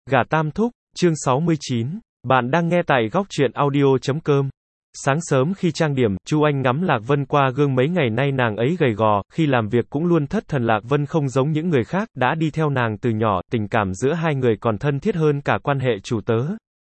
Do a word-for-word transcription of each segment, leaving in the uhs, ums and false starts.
Gả Tam Thúc, chương sáu mươi chín. Bạn đang nghe tại góc truyện audio chấm com. Sáng sớm khi trang điểm, Chu Anh ngắm Lạc Vân qua gương mấy ngày nay nàng ấy gầy gò, khi làm việc cũng luôn thất thần. Lạc Vân không giống những người khác, đã đi theo nàng từ nhỏ, tình cảm giữa hai người còn thân thiết hơn cả quan hệ chủ tớ.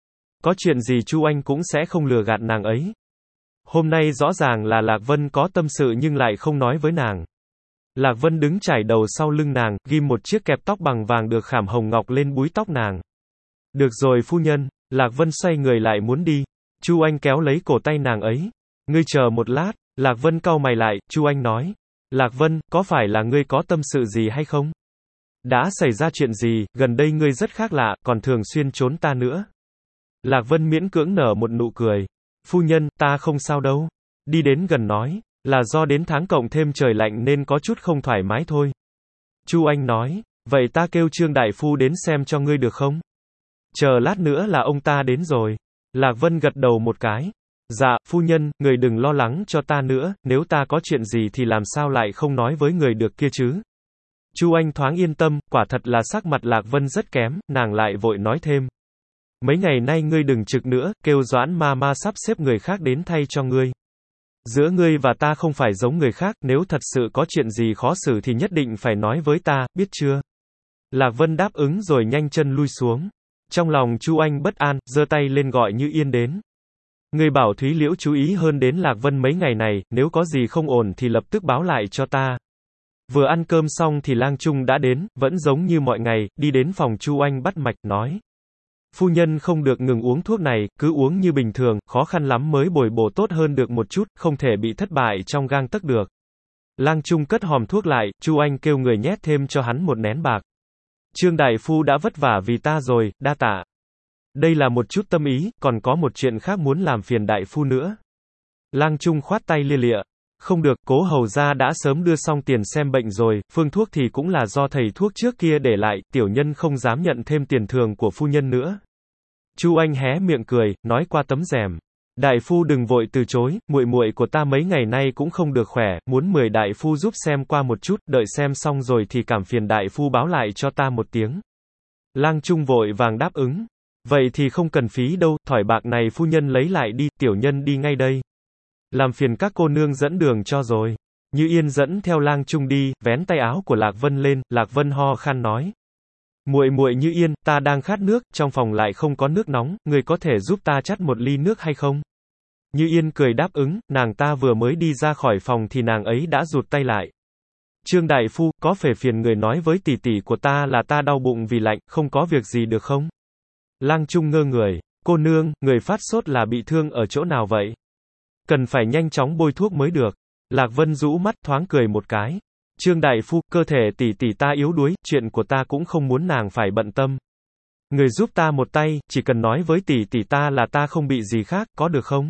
Có chuyện gì Chu Anh cũng sẽ không lừa gạt nàng ấy. Hôm nay rõ ràng là Lạc Vân có tâm sự nhưng lại không nói với nàng. Lạc Vân đứng chải đầu sau lưng nàng, ghim một chiếc kẹp tóc bằng vàng được khảm hồng ngọc lên búi tóc nàng. Được rồi phu nhân. Lạc Vân xoay người lại muốn đi. Chu Anh kéo lấy cổ tay nàng ấy. Ngươi chờ một lát. Lạc Vân cau mày lại, Chu Anh nói. Lạc Vân, có phải là ngươi có tâm sự gì hay không? Đã xảy ra chuyện gì, gần đây ngươi rất khác lạ, còn thường xuyên trốn ta nữa. Lạc Vân miễn cưỡng nở một nụ cười. Phu nhân, ta không sao đâu. Đi đến gần nói. Là do đến tháng cộng thêm trời lạnh nên có chút không thoải mái thôi. Chu Anh nói. Vậy ta kêu Trương Đại Phu đến xem cho ngươi được không? Chờ lát nữa là ông ta đến rồi. Lạc Vân gật đầu một cái. Dạ, phu nhân, người đừng lo lắng cho ta nữa, nếu ta có chuyện gì thì làm sao lại không nói với người được kia chứ? Chu Anh thoáng yên tâm, quả thật là sắc mặt Lạc Vân rất kém, nàng lại vội nói thêm. Mấy ngày nay ngươi đừng trực nữa, kêu Doãn ma ma sắp xếp người khác đến thay cho ngươi. Giữa ngươi và ta không phải giống người khác, nếu thật sự có chuyện gì khó xử thì nhất định phải nói với ta, biết chưa? Lạc Vân đáp ứng rồi nhanh chân lui xuống. Trong lòng Chu Anh bất an, giơ tay lên gọi Như Yên đến. Ngươi bảo Thúy Liễu chú ý hơn đến Lạc Vân mấy ngày này, nếu có gì không ổn thì lập tức báo lại cho ta. Vừa ăn cơm xong thì Lang Trung đã đến, vẫn giống như mọi ngày, đi đến phòng Chu Anh bắt mạch, nói. Phu nhân không được ngừng uống thuốc này, cứ uống như bình thường, khó khăn lắm mới bồi bổ tốt hơn được một chút, không thể bị thất bại trong gang tấc được. Lang Trung cất hòm thuốc lại, Chu Anh kêu người nhét thêm cho hắn một nén bạc. Trương Đại Phu đã vất vả vì ta rồi, đa tạ. Đây là một chút tâm ý, còn có một chuyện khác muốn làm phiền Đại Phu nữa. Lang Trung khoát tay lia lịa. Không được, Cố hầu gia đã sớm đưa xong tiền xem bệnh rồi, phương thuốc thì cũng là do thầy thuốc trước kia để lại, tiểu nhân không dám nhận thêm tiền thường của phu nhân nữa. Chu Anh hé miệng cười, nói qua tấm rèm. Đại phu đừng vội từ chối, muội muội của ta mấy ngày nay cũng không được khỏe, muốn mời đại phu giúp xem qua một chút, đợi xem xong rồi thì cảm phiền đại phu báo lại cho ta một tiếng. Lang Trung vội vàng đáp ứng. Vậy thì không cần phí đâu, thỏi bạc này phu nhân lấy lại đi, tiểu nhân đi ngay đây. Làm phiền các cô nương dẫn đường cho rồi. Như Yên dẫn theo Lang Trung đi, vén tay áo của Lạc Vân lên, Lạc Vân ho khan nói. Muội muội Như Yên, ta đang khát nước, trong phòng lại không có nước nóng, người có thể giúp ta chắt một ly nước hay không? Như Yên cười đáp ứng, nàng ta vừa mới đi ra khỏi phòng thì nàng ấy đã rụt tay lại. Trương Đại Phu, có phải phiền người nói với tỷ tỷ của ta là ta đau bụng vì lạnh, không có việc gì được không? Lang Trung ngơ người. Cô nương, người phát sốt là bị thương ở chỗ nào vậy? Cần phải nhanh chóng bôi thuốc mới được. Lạc Vân rũ mắt thoáng cười một cái. Trương Đại Phu, cơ thể tỷ tỷ ta yếu đuối, chuyện của ta cũng không muốn nàng phải bận tâm. Người giúp ta một tay, chỉ cần nói với tỷ tỷ ta là ta không bị gì khác, có được không?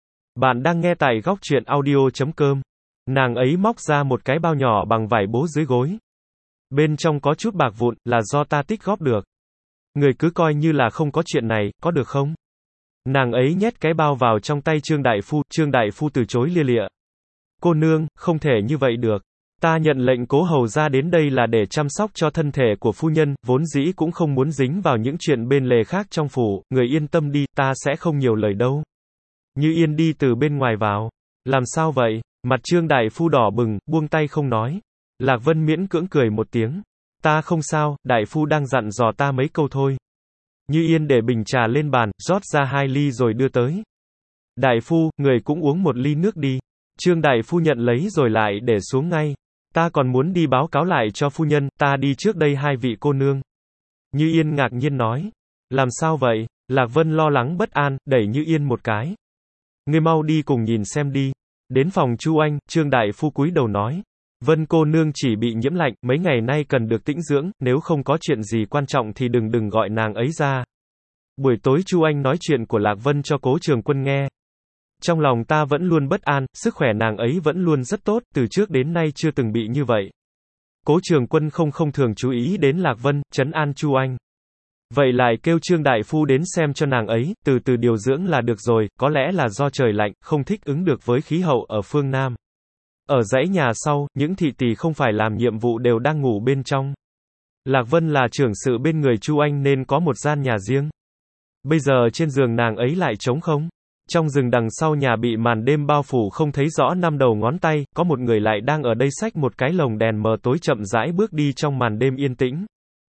Bạn đang nghe tại góc truyện audio chấm com. Nàng ấy móc ra một cái bao nhỏ bằng vải bố dưới gối. Bên trong có chút bạc vụn, là do ta tích góp được. Người cứ coi như là không có chuyện này, có được không? Nàng ấy nhét cái bao vào trong tay Trương Đại Phu, Trương Đại Phu từ chối lia lịa. Cô nương, không thể như vậy được. Ta nhận lệnh Cố hầu gia đến đây là để chăm sóc cho thân thể của phu nhân, vốn dĩ cũng không muốn dính vào những chuyện bên lề khác trong phủ, người yên tâm đi, ta sẽ không nhiều lời đâu. Như Yên đi từ bên ngoài vào. Làm sao vậy? Mặt Trương Đại Phu đỏ bừng, buông tay không nói. Lạc Vân miễn cưỡng cười một tiếng. Ta không sao, Đại Phu đang dặn dò ta mấy câu thôi. Như Yên để bình trà lên bàn, rót ra hai ly rồi đưa tới. Đại Phu, người cũng uống một ly nước đi. Trương Đại Phu nhận lấy rồi lại để xuống ngay. Ta còn muốn đi báo cáo lại cho phu nhân, ta đi trước đây hai vị cô nương. Như Yên ngạc nhiên nói. Làm sao vậy? Lạc Vân lo lắng bất an, đẩy Như Yên một cái. Ngươi mau đi cùng nhìn xem đi. Đến phòng Chu Anh, Trương Đại Phu cúi đầu nói. Vân cô nương chỉ bị nhiễm lạnh, mấy ngày nay cần được tĩnh dưỡng, nếu không có chuyện gì quan trọng thì đừng đừng gọi nàng ấy ra. Buổi tối Chu Anh nói chuyện của Lạc Vân cho Cố Trường Quân nghe. Trong lòng ta vẫn luôn bất an, sức khỏe nàng ấy vẫn luôn rất tốt, từ trước đến nay chưa từng bị như vậy. Cố Trường Quân không không thường chú ý đến Lạc Vân, trấn an Chu Anh. Vậy lại kêu Trương Đại Phu đến xem cho nàng ấy, từ từ điều dưỡng là được rồi, có lẽ là do trời lạnh, không thích ứng được với khí hậu ở phương Nam. Ở dãy nhà sau, những thị tỷ không phải làm nhiệm vụ đều đang ngủ bên trong. Lạc Vân là trưởng sự bên người Chu Anh nên có một gian nhà riêng. Bây giờ trên giường nàng ấy lại trống không. Trong rừng đằng sau nhà bị màn đêm bao phủ không thấy rõ năm đầu ngón tay, có một người lại đang ở đây xách một cái lồng đèn mờ tối chậm rãi bước đi trong màn đêm yên tĩnh.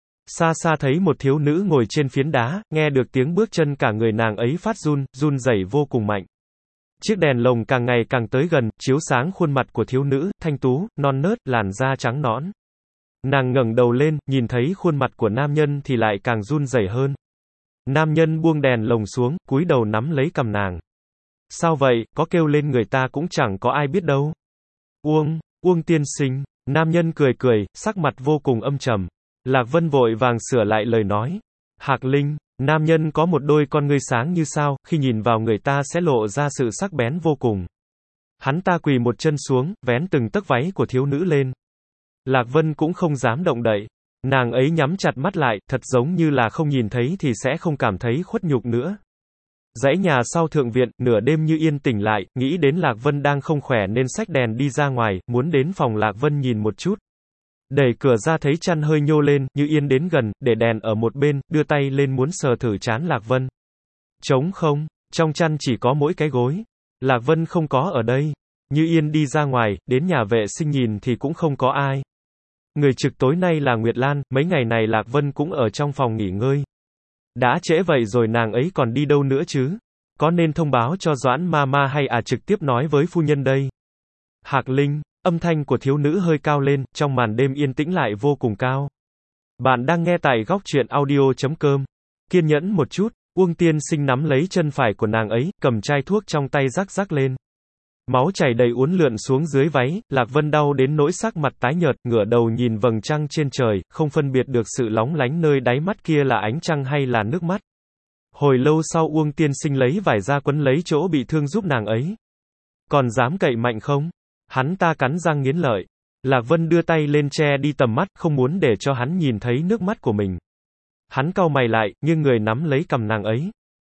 Xa xa thấy một thiếu nữ ngồi trên phiến đá, nghe được tiếng bước chân cả người nàng ấy phát run, run rẩy vô cùng mạnh. Chiếc đèn lồng càng ngày càng tới gần, chiếu sáng khuôn mặt của thiếu nữ, thanh tú, non nớt, làn da trắng nõn. Nàng ngẩng đầu lên, nhìn thấy khuôn mặt của nam nhân thì lại càng run rẩy hơn. Nam nhân buông đèn lồng xuống, cúi đầu nắm lấy cằm nàng. Sao vậy, có kêu lên người ta cũng chẳng có ai biết đâu. Uông, Uông tiên sinh, nam nhân cười cười, sắc mặt vô cùng âm trầm. Lạc Vân vội vàng sửa lại lời nói. Hạc Linh, nam nhân có một đôi con ngươi sáng như sao, khi nhìn vào người ta sẽ lộ ra sự sắc bén vô cùng. Hắn ta quỳ một chân xuống, vén từng tấc váy của thiếu nữ lên. Lạc Vân cũng không dám động đậy. Nàng ấy nhắm chặt mắt lại, thật giống như là không nhìn thấy thì sẽ không cảm thấy khuất nhục nữa. Dãy nhà sau thượng viện, nửa đêm Như Yên tỉnh lại, nghĩ đến Lạc Vân đang không khỏe nên xách đèn đi ra ngoài, muốn đến phòng Lạc Vân nhìn một chút. Đẩy cửa ra thấy chăn hơi nhô lên, Như Yên đến gần, để đèn ở một bên, đưa tay lên muốn sờ thử trán Lạc Vân. Trống không, trong chăn chỉ có mỗi cái gối. Lạc Vân không có ở đây. Như Yên đi ra ngoài, đến nhà vệ sinh nhìn thì cũng không có ai. Người trực tối nay là Nguyệt Lan, mấy ngày này Lạc Vân cũng ở trong phòng nghỉ ngơi. Đã trễ vậy rồi nàng ấy còn đi đâu nữa chứ? Có nên thông báo cho Doãn Mama hay à trực tiếp nói với phu nhân đây? Hạc Linh, âm thanh của thiếu nữ hơi cao lên, trong màn đêm yên tĩnh lại vô cùng cao. Bạn đang nghe tại góc truyện audio chấm com. Kiên nhẫn một chút, Uông tiên sinh nắm lấy chân phải của nàng ấy, cầm chai thuốc trong tay rắc rắc lên. Máu chảy đầy uốn lượn xuống dưới váy, Lạc Vân đau đến nỗi sắc mặt tái nhợt, ngửa đầu nhìn vầng trăng trên trời, không phân biệt được sự lóng lánh nơi đáy mắt kia là ánh trăng hay là nước mắt. Hồi lâu sau Uông tiên sinh lấy vải ra quấn lấy chỗ bị thương giúp nàng ấy. Còn dám cậy mạnh không? Hắn ta cắn răng nghiến lợi. Lạc Vân đưa tay lên che đi tầm mắt, không muốn để cho hắn nhìn thấy nước mắt của mình. Hắn cau mày lại, nhưng người nắm lấy cằm nàng ấy.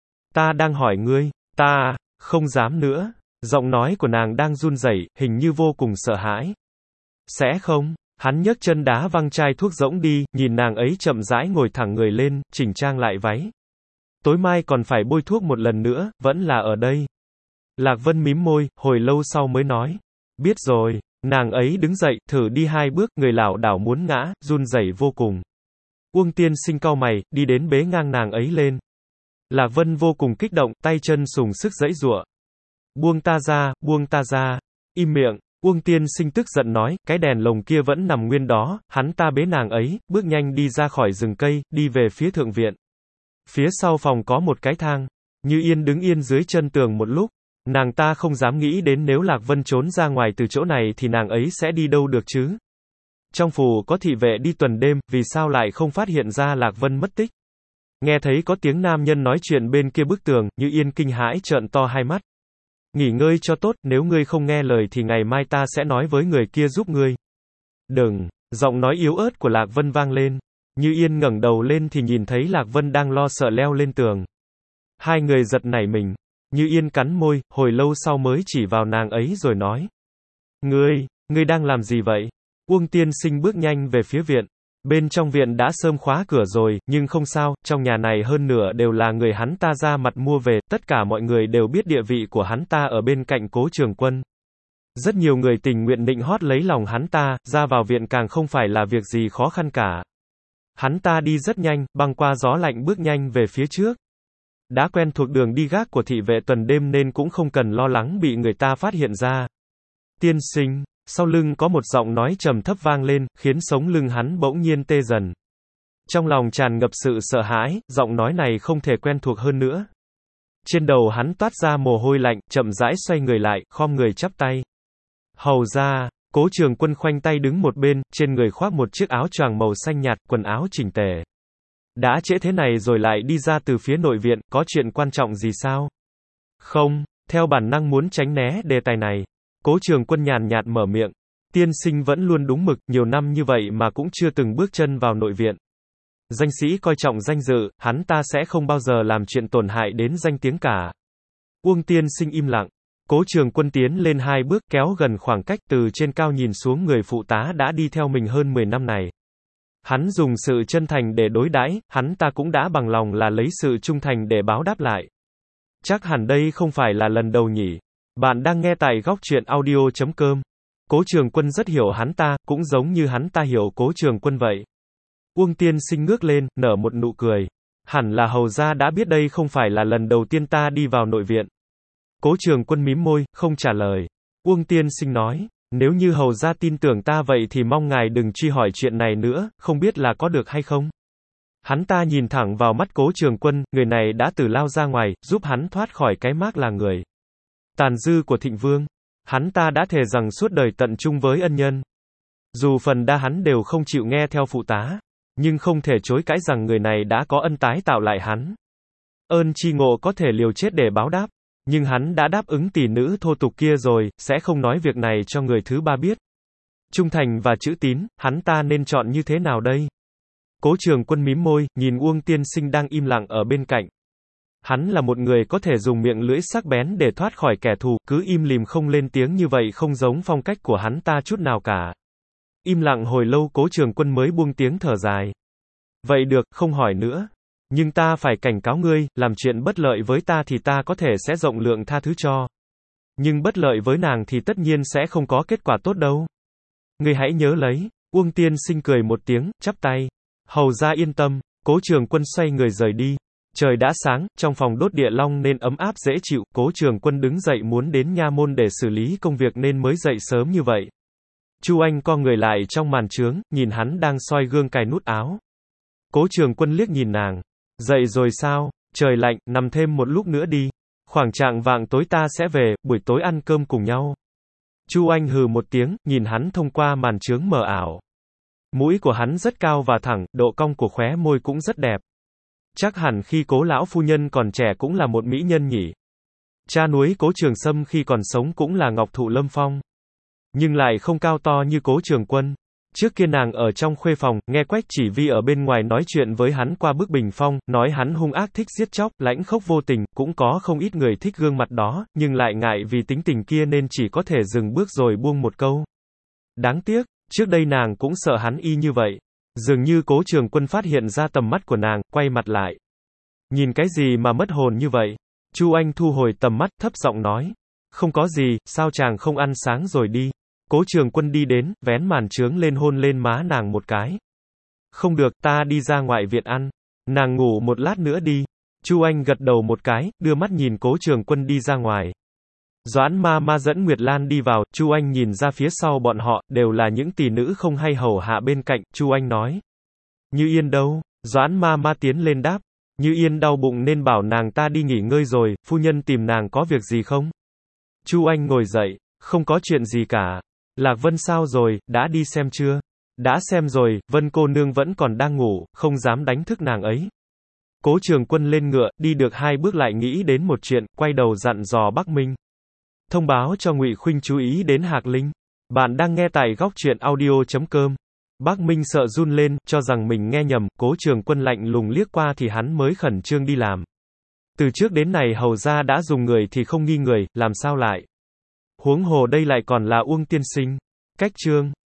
Ta đang hỏi ngươi, ta, không dám nữa. Giọng nói của nàng đang run rẩy, hình như vô cùng sợ hãi. Sẽ không, hắn nhấc chân đá văng chai thuốc rỗng đi, nhìn nàng ấy chậm rãi ngồi thẳng người lên, chỉnh trang lại váy. Tối mai còn phải bôi thuốc một lần nữa, vẫn là ở đây. Lạc Vân mím môi, hồi lâu sau mới nói. Biết rồi, nàng ấy đứng dậy, thử đi hai bước, người lảo đảo muốn ngã, run rẩy vô cùng. Uông tiên sinh cau mày, đi đến bế ngang nàng ấy lên. Lạc Vân vô cùng kích động, tay chân sùng sức giãy giụa. Buông ta ra, buông ta ra. Im miệng, Uông tiên sinh tức giận nói, cái đèn lồng kia vẫn nằm nguyên đó, hắn ta bế nàng ấy, bước nhanh đi ra khỏi rừng cây, đi về phía thượng viện. Phía sau phòng có một cái thang. Như Yên đứng yên dưới chân tường một lúc. Nàng ta không dám nghĩ đến nếu Lạc Vân trốn ra ngoài từ chỗ này thì nàng ấy sẽ đi đâu được chứ. Trong phủ có thị vệ đi tuần đêm, vì sao lại không phát hiện ra Lạc Vân mất tích. Nghe thấy có tiếng nam nhân nói chuyện bên kia bức tường, Như Yên kinh hãi trợn to hai mắt. Nghỉ ngơi cho tốt, nếu ngươi không nghe lời thì ngày mai ta sẽ nói với người kia giúp ngươi. Đừng, giọng nói yếu ớt của Lạc Vân vang lên. Như Yên ngẩng đầu lên thì nhìn thấy Lạc Vân đang lo sợ leo lên tường. Hai người giật nảy mình. Như Yên cắn môi, hồi lâu sau mới chỉ vào nàng ấy rồi nói. Ngươi, ngươi đang làm gì vậy? Uông tiên sinh bước nhanh về phía viện. Bên trong viện đã sớm khóa cửa rồi, nhưng không sao, trong nhà này hơn nửa đều là người hắn ta ra mặt mua về, tất cả mọi người đều biết địa vị của hắn ta ở bên cạnh Cố Trường Quân. Rất nhiều người tình nguyện nịnh hót lấy lòng hắn ta, ra vào viện càng không phải là việc gì khó khăn cả. Hắn ta đi rất nhanh, băng qua gió lạnh bước nhanh về phía trước. Đã quen thuộc đường đi gác của thị vệ tuần đêm nên cũng không cần lo lắng bị người ta phát hiện ra. Tiên sinh, sau lưng có một giọng nói trầm thấp vang lên, khiến sống lưng hắn bỗng nhiên tê dần. Trong lòng tràn ngập sự sợ hãi, giọng nói này không thể quen thuộc hơn nữa. Trên đầu hắn toát ra mồ hôi lạnh, chậm rãi xoay người lại, khom người chắp tay. Hầu ra, Cố Trường Quân khoanh tay đứng một bên, trên người khoác một chiếc áo choàng màu xanh nhạt, quần áo chỉnh tề. Đã trễ thế này rồi lại đi ra từ phía nội viện, có chuyện quan trọng gì sao? Không, theo bản năng muốn tránh né đề tài này. Cố Trường Quân nhàn nhạt mở miệng. Tiên sinh vẫn luôn đúng mực, nhiều năm như vậy mà cũng chưa từng bước chân vào nội viện. Danh sĩ coi trọng danh dự, hắn ta sẽ không bao giờ làm chuyện tổn hại đến danh tiếng cả. Uông tiên sinh im lặng. Cố Trường Quân tiến lên hai bước kéo gần khoảng cách từ trên cao nhìn xuống người phụ tá đã đi theo mình hơn mười năm này. Hắn dùng sự chân thành để đối đãi, hắn ta cũng đã bằng lòng là lấy sự trung thành để báo đáp lại. Chắc hẳn đây không phải là lần đầu nhỉ. Bạn đang nghe tại góc truyện audio chấm com. Cố Trường Quân rất hiểu hắn ta, cũng giống như hắn ta hiểu Cố Trường Quân vậy. Uông Tiên Sinh ngước lên, nở một nụ cười. Hẳn là hầu gia đã biết đây không phải là lần đầu tiên ta đi vào nội viện. Cố Trường Quân mím môi, không trả lời. Uông Tiên Sinh nói, nếu như hầu gia tin tưởng ta vậy thì mong ngài đừng truy hỏi chuyện này nữa, không biết là có được hay không. Hắn ta nhìn thẳng vào mắt Cố Trường Quân, người này đã từ lao ra ngoài, giúp hắn thoát khỏi cái mác là người tàn dư của Thịnh Vương. Hắn ta đã thề rằng suốt đời tận trung với ân nhân. Dù phần đa hắn đều không chịu nghe theo phụ tá, nhưng không thể chối cãi rằng người này đã có ân tái tạo lại hắn. Ơn chi ngộ có thể liều chết để báo đáp, nhưng hắn đã đáp ứng tỷ nữ thô tục kia rồi, sẽ không nói việc này cho người thứ ba biết. Trung thành và chữ tín, hắn ta nên chọn như thế nào đây? Cố Trường Quân mím môi, nhìn Uông Tiên Sinh đang im lặng ở bên cạnh. Hắn là một người có thể dùng miệng lưỡi sắc bén để thoát khỏi kẻ thù, cứ im lìm không lên tiếng như vậy không giống phong cách của hắn ta chút nào cả. Im lặng hồi lâu Cố Trường Quân mới buông tiếng thở dài. Vậy được, không hỏi nữa. Nhưng ta phải cảnh cáo ngươi, làm chuyện bất lợi với ta thì ta có thể sẽ rộng lượng tha thứ cho. Nhưng bất lợi với nàng thì tất nhiên sẽ không có kết quả tốt đâu. Ngươi hãy nhớ lấy. Uông Tiên Sinh cười một tiếng, chắp tay. Hầu gia yên tâm. Cố Trường Quân xoay người rời đi. Trời đã sáng, trong phòng đốt địa long nên ấm áp dễ chịu, Cố Trường Quân đứng dậy muốn đến nha môn để xử lý công việc nên mới dậy sớm như vậy. Chu Anh co người lại trong màn trướng, nhìn hắn đang soi gương cài nút áo. Cố Trường Quân liếc nhìn nàng. Dậy rồi sao? Trời lạnh, nằm thêm một lúc nữa đi. Khoảng chạng vạng tối ta sẽ về, buổi tối ăn cơm cùng nhau. Chu Anh hừ một tiếng, nhìn hắn thông qua màn trướng mờ ảo. Mũi của hắn rất cao và thẳng, độ cong của khóe môi cũng rất đẹp. Chắc hẳn khi Cố lão phu nhân còn trẻ cũng là một mỹ nhân nhỉ. Cha nuôi Cố Trường Sâm khi còn sống cũng là ngọc thụ lâm phong. Nhưng lại không cao to như Cố Trường Quân. Trước kia nàng ở trong khuê phòng, nghe Quách Chỉ Vi ở bên ngoài nói chuyện với hắn qua bức bình phong, nói hắn hung ác thích giết chóc, lãnh khốc vô tình, cũng có không ít người thích gương mặt đó, nhưng lại ngại vì tính tình kia nên chỉ có thể dừng bước rồi buông một câu. Đáng tiếc, trước đây nàng cũng sợ hắn y như vậy. Dường như Cố Trường Quân phát hiện ra tầm mắt của nàng, quay mặt lại. Nhìn cái gì mà mất hồn như vậy? Chu Anh thu hồi tầm mắt, thấp giọng nói. Không có gì, sao chàng không ăn sáng rồi đi? Cố Trường Quân đi đến, vén màn trướng lên hôn lên má nàng một cái. Không được, ta đi ra ngoại viện ăn. Nàng ngủ một lát nữa đi. Chu Anh gật đầu một cái, đưa mắt nhìn Cố Trường Quân đi ra ngoài. Doãn ma ma dẫn Nguyệt Lan đi vào, Chu Anh nhìn ra phía sau bọn họ, đều là những tỷ nữ không hay hầu hạ bên cạnh, Chu Anh nói. Như Yên đâu? Doãn ma ma tiến lên đáp. Như Yên đau bụng nên bảo nàng ta đi nghỉ ngơi rồi, phu nhân tìm nàng có việc gì không? Chu Anh ngồi dậy, không có chuyện gì cả. Lạc Vân sao rồi, đã đi xem chưa? Đã xem rồi, Vân cô nương vẫn còn đang ngủ, không dám đánh thức nàng ấy. Cố Trường Quân lên ngựa, đi được hai bước lại nghĩ đến một chuyện, quay đầu dặn dò Bắc Minh. Thông báo cho Ngụy Khuynh chú ý đến Hạc Linh. Bạn đang nghe tại góc truyện audio chấm com. Bắc Minh sợ run lên, cho rằng mình nghe nhầm, Cố Trường Quân lạnh lùng liếc qua thì hắn mới khẩn trương đi làm. Từ trước đến nay hầu gia đã dùng người thì không nghi người, làm sao lại? Huống hồ đây lại còn là Uông Tiên Sinh. Cách chương